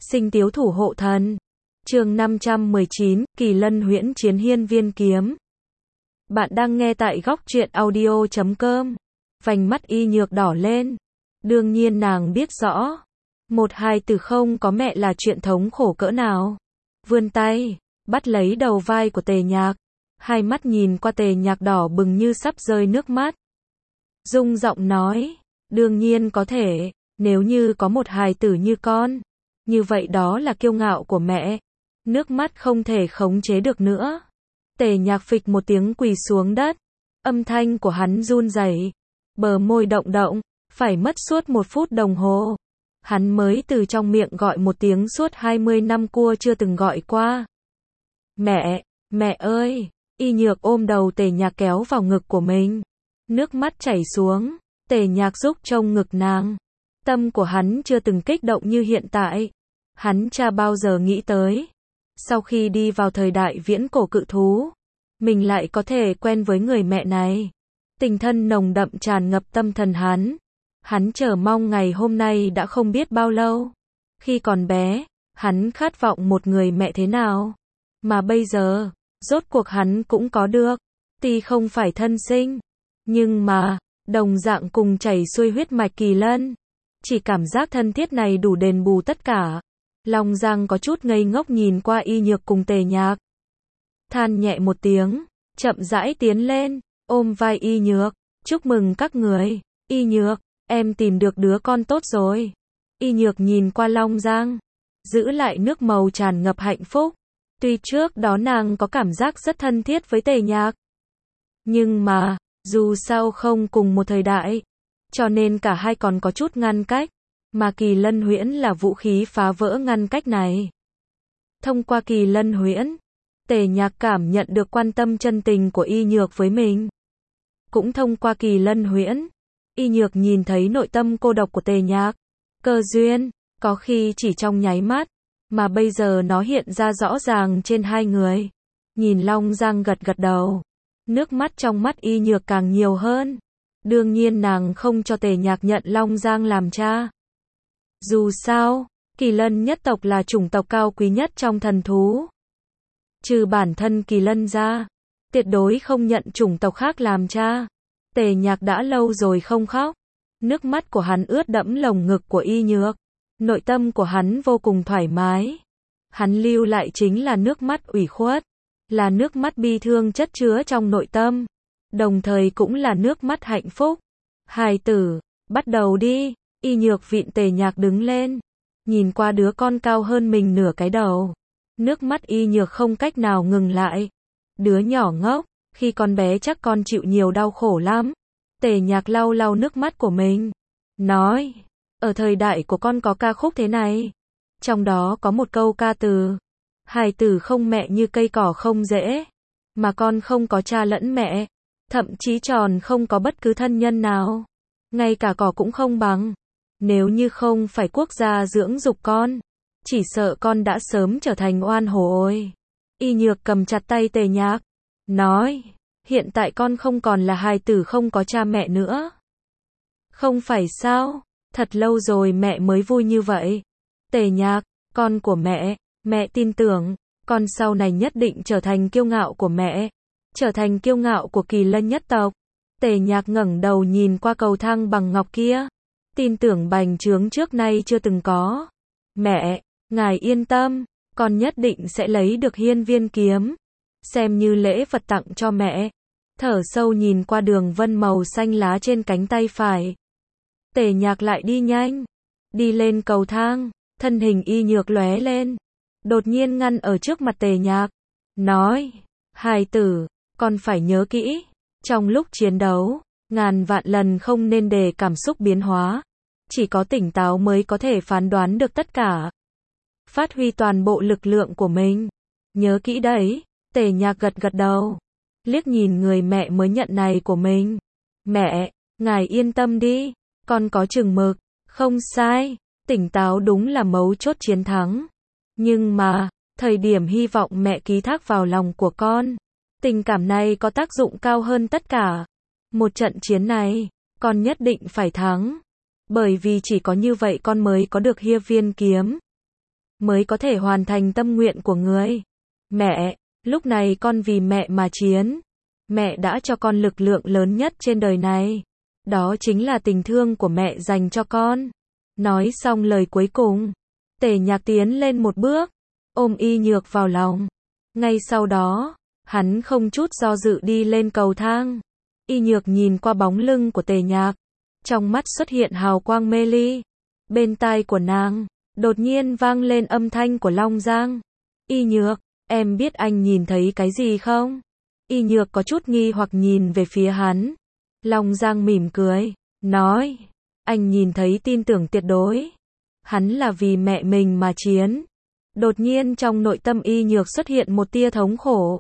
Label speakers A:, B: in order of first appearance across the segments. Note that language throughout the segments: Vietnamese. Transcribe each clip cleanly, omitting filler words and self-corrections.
A: Sinh tiếu thủ hộ thần. Chương 519, Kỳ Lân huyễn chiến hiên viên kiếm. Bạn đang nghe tại góc truyện audio.com. Vành mắt Y Nhược đỏ lên. Đương nhiên nàng biết rõ. Một hài tử không có mẹ là chuyện thống khổ cỡ nào. Vươn tay, bắt lấy đầu vai của Tề Nhạc. Hai mắt nhìn qua Tề Nhạc đỏ bừng như sắp rơi nước mắt. Rung giọng nói, đương nhiên có thể, nếu như có một hài tử như con. Như vậy đó là kiêu ngạo của mẹ. Nước mắt không thể khống chế được nữa. Tề Nhạc phịch một tiếng quỳ xuống đất. Âm thanh của hắn run rẩy, bờ môi động động, phải mất suốt 1 phút đồng hồ. Hắn mới từ trong miệng gọi một tiếng suốt 20 năm cua chưa từng gọi qua. Mẹ, mẹ ơi! Y Nhược ôm đầu Tề Nhạc kéo vào ngực của mình. Nước mắt chảy xuống, Tề Nhạc giúp trông ngực nàng. Tâm của hắn chưa từng kích động như hiện tại. Hắn chả bao giờ nghĩ tới. Sau khi đi vào thời đại viễn cổ cự thú, mình lại có thể quen với người mẹ này. Tình thân nồng đậm tràn ngập tâm thần hắn. Hắn chờ mong ngày hôm nay đã không biết bao lâu. Khi còn bé, hắn khát vọng một người mẹ thế nào. Mà bây giờ, rốt cuộc hắn cũng có được. Tuy không phải thân sinh, nhưng mà, đồng dạng cùng chảy xuôi huyết mạch Kỳ Lân. Chỉ cảm giác thân thiết này đủ đền bù tất cả. Long Giang có chút ngây ngốc nhìn qua Y Nhược cùng Tề Nhạc. Than nhẹ một tiếng, chậm rãi tiến lên, ôm vai Y Nhược. Chúc mừng các người. Y Nhược, em tìm được đứa con tốt rồi. Y Nhược nhìn qua Long Giang, giữ lại nước màu tràn ngập hạnh phúc. Tuy trước đó nàng có cảm giác rất thân thiết với Tề Nhạc, nhưng mà, dù sao không cùng một thời đại, cho nên cả hai còn có chút ngăn cách. Mà Kỳ Lân huyễn là vũ khí phá vỡ ngăn cách này. Thông qua Kỳ Lân huyễn, Tề Nhạc cảm nhận được quan tâm chân tình của Y Nhược với mình. Cũng thông qua Kỳ Lân huyễn, Y Nhược nhìn thấy nội tâm cô độc của Tề Nhạc. Cơ duyên, có khi chỉ trong nháy mắt, mà bây giờ nó hiện ra rõ ràng trên hai người. Nhìn Long Giang gật gật đầu, nước mắt trong mắt Y Nhược càng nhiều hơn. Đương nhiên nàng không cho Tề Nhạc nhận Long Giang làm cha. Dù sao, Kỳ Lân nhất tộc là chủng tộc cao quý nhất trong thần thú. Trừ bản thân Kỳ Lân ra, tuyệt đối không nhận chủng tộc khác làm cha. Tề Nhạc đã lâu rồi không khóc. Nước mắt của hắn ướt đẫm lồng ngực của Y Nhược. Nội tâm của hắn vô cùng thoải mái. Hắn lưu lại chính là nước mắt ủy khuất, là nước mắt bi thương chất chứa trong nội tâm, đồng thời cũng là nước mắt hạnh phúc. Hài tử, bắt đầu đi. Y Nhược vịn Tề Nhạc đứng lên, nhìn qua đứa con cao hơn mình nửa cái đầu. Nước mắt Y Nhược không cách nào ngừng lại. Đứa nhỏ ngốc, khi con bé chắc con chịu nhiều đau khổ lắm. Tề Nhạc lau lau nước mắt của mình, nói, ở thời đại của con có ca khúc thế này. Trong đó có một câu ca từ, hài tử không mẹ như cây cỏ không rễ. Mà con không có cha lẫn mẹ, thậm chí tròn không có bất cứ thân nhân nào. Ngay cả cỏ cũng không bằng. Nếu như không phải quốc gia dưỡng dục con, chỉ sợ con đã sớm trở thành oan hổ ôi. Y Nhược cầm chặt tay Tề Nhạc, nói, hiện tại con không còn là hài tử không có cha mẹ nữa. Không phải sao, thật lâu rồi mẹ mới vui như vậy. Tề Nhạc, con của mẹ tin tưởng, con sau này nhất định trở thành kiêu ngạo của mẹ, trở thành kiêu ngạo của Kỳ Lân nhất tộc. Tề Nhạc ngẩng đầu nhìn qua cầu thang bằng ngọc kia. Tin tưởng bành trướng trước nay chưa từng có. Mẹ, ngài yên tâm, con nhất định sẽ lấy được hiên viên kiếm, xem như lễ vật tặng cho mẹ. Thở sâu nhìn qua đường vân màu xanh lá trên cánh tay phải. Tề Nhạc lại đi nhanh, đi lên cầu thang, thân hình Y Nhược lóe lên, đột nhiên ngăn ở trước mặt Tề Nhạc, nói, hài tử, con phải nhớ kỹ, trong lúc chiến đấu, ngàn vạn lần không nên để cảm xúc biến hóa. Chỉ có tỉnh táo mới có thể phán đoán được tất cả. Phát huy toàn bộ lực lượng của mình. Nhớ kỹ đấy. Tề Nhạc gật gật đầu, liếc nhìn người mẹ mới nhận này của mình. Mẹ, ngài yên tâm đi, con có chừng mực. Không sai, tỉnh táo đúng là mấu chốt chiến thắng. Nhưng mà, thời điểm hy vọng mẹ ký thác vào lòng của con, tình cảm này có tác dụng cao hơn tất cả. Một trận chiến này, con nhất định phải thắng. Bởi vì chỉ có như vậy con mới có được hiên viên kiếm. mới có thể hoàn thành tâm nguyện của người. Mẹ, lúc này con vì mẹ mà chiến. Mẹ đã cho con lực lượng lớn nhất trên đời này. Đó chính là tình thương của mẹ dành cho con. Nói xong lời cuối cùng, Tề Nhạc tiến lên một bước, ôm Y Nhược vào lòng. Ngay sau đó, hắn không chút do dự đi lên cầu thang. Y Nhược nhìn qua bóng lưng của Tề Nhạc, trong mắt xuất hiện hào quang mê ly. Bên tai của nàng, đột nhiên vang lên âm thanh của Long Giang. Y Nhược, em biết anh nhìn thấy cái gì không? Y Nhược có chút nghi hoặc nhìn về phía hắn. Long Giang mỉm cười, nói, anh nhìn thấy tin tưởng tuyệt đối. Hắn là vì mẹ mình mà chiến. Đột nhiên trong nội tâm Y Nhược xuất hiện một tia thống khổ.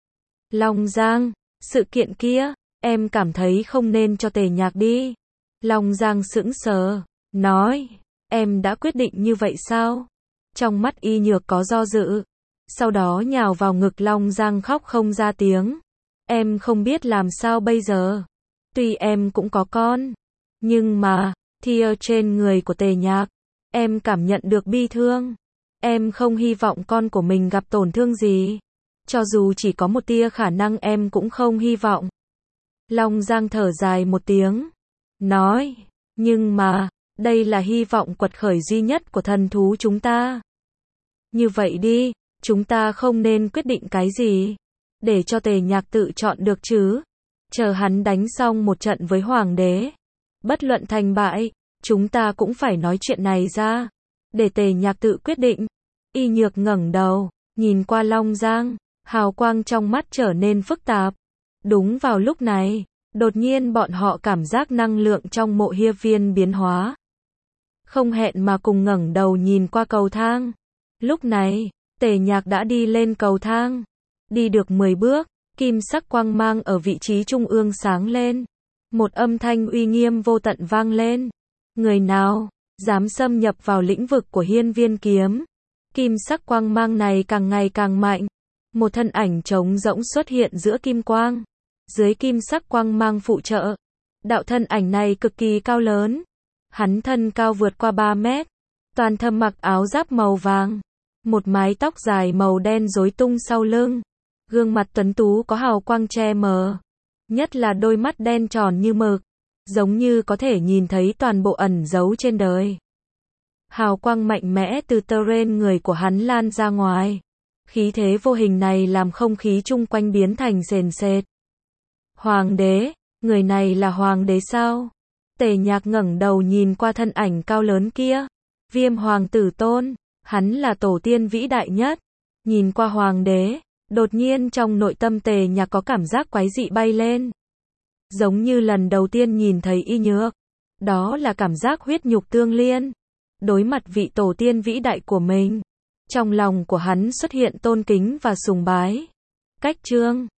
A: Long Giang, sự kiện kia, em cảm thấy không nên cho Tề Nhạc đi. Long Giang sững sờ, nói, em đã quyết định như vậy sao? Trong mắt Y Nhược có do dự. Sau đó nhào vào ngực Long Giang khóc không ra tiếng. Em không biết làm sao bây giờ. Tuy em cũng có con, nhưng mà, tia trên người của Tề Nhạc, em cảm nhận được bi thương. Em không hy vọng con của mình gặp tổn thương gì. Cho dù chỉ có một tia khả năng em cũng không hy vọng. Long Giang thở dài một tiếng, nói, nhưng mà, đây là hy vọng quật khởi duy nhất của thần thú chúng ta. Như vậy đi, chúng ta không nên quyết định cái gì, để cho Tề Nhạc tự chọn được chứ. Chờ hắn đánh xong một trận với Hoàng đế. Bất luận thành bại, chúng ta cũng phải nói chuyện này ra, để Tề Nhạc tự quyết định. Y Nhược ngẩng đầu, nhìn qua Long Giang, hào quang trong mắt trở nên phức tạp. Đúng vào lúc này, đột nhiên bọn họ cảm giác năng lượng trong mộ hiên viên biến hóa. Không hẹn mà cùng ngẩng đầu nhìn qua cầu thang. Lúc này, Tề Nhạc đã đi lên cầu thang. Đi được 10 bước, kim sắc quang mang ở vị trí trung ương sáng lên. Một âm thanh uy nghiêm vô tận vang lên. Người nào dám xâm nhập vào lĩnh vực của Hiên Viên Kiếm? Kim sắc quang mang này càng ngày càng mạnh. Một thân ảnh trống rỗng xuất hiện giữa kim quang. Dưới kim sắc quang mang phụ trợ, đạo thân ảnh này cực kỳ cao lớn. Hắn thân cao vượt qua 3 mét. Toàn thân mặc áo giáp màu vàng. Một mái tóc dài màu đen rối tung sau lưng. Gương mặt tuấn tú có hào quang che mờ. Nhất là đôi mắt đen tròn như mực. Giống như có thể nhìn thấy toàn bộ ẩn giấu trên đời. Hào quang mạnh mẽ từ trên người của hắn lan ra ngoài. Khí thế vô hình này làm không khí chung quanh biến thành sền sệt. Hoàng đế, người này là hoàng đế sao? Tề Nhạc ngẩng đầu nhìn qua thân ảnh cao lớn kia. Viêm hoàng tử tôn, hắn là tổ tiên vĩ đại nhất. Nhìn qua hoàng đế, đột nhiên trong nội tâm Tề Nhạc có cảm giác quái dị bay lên. Giống như lần đầu tiên nhìn thấy Y Nhược. Đó là cảm giác huyết nhục tương liên. Đối mặt vị tổ tiên vĩ đại của mình. Trong lòng của hắn xuất hiện tôn kính và sùng bái. Cách chương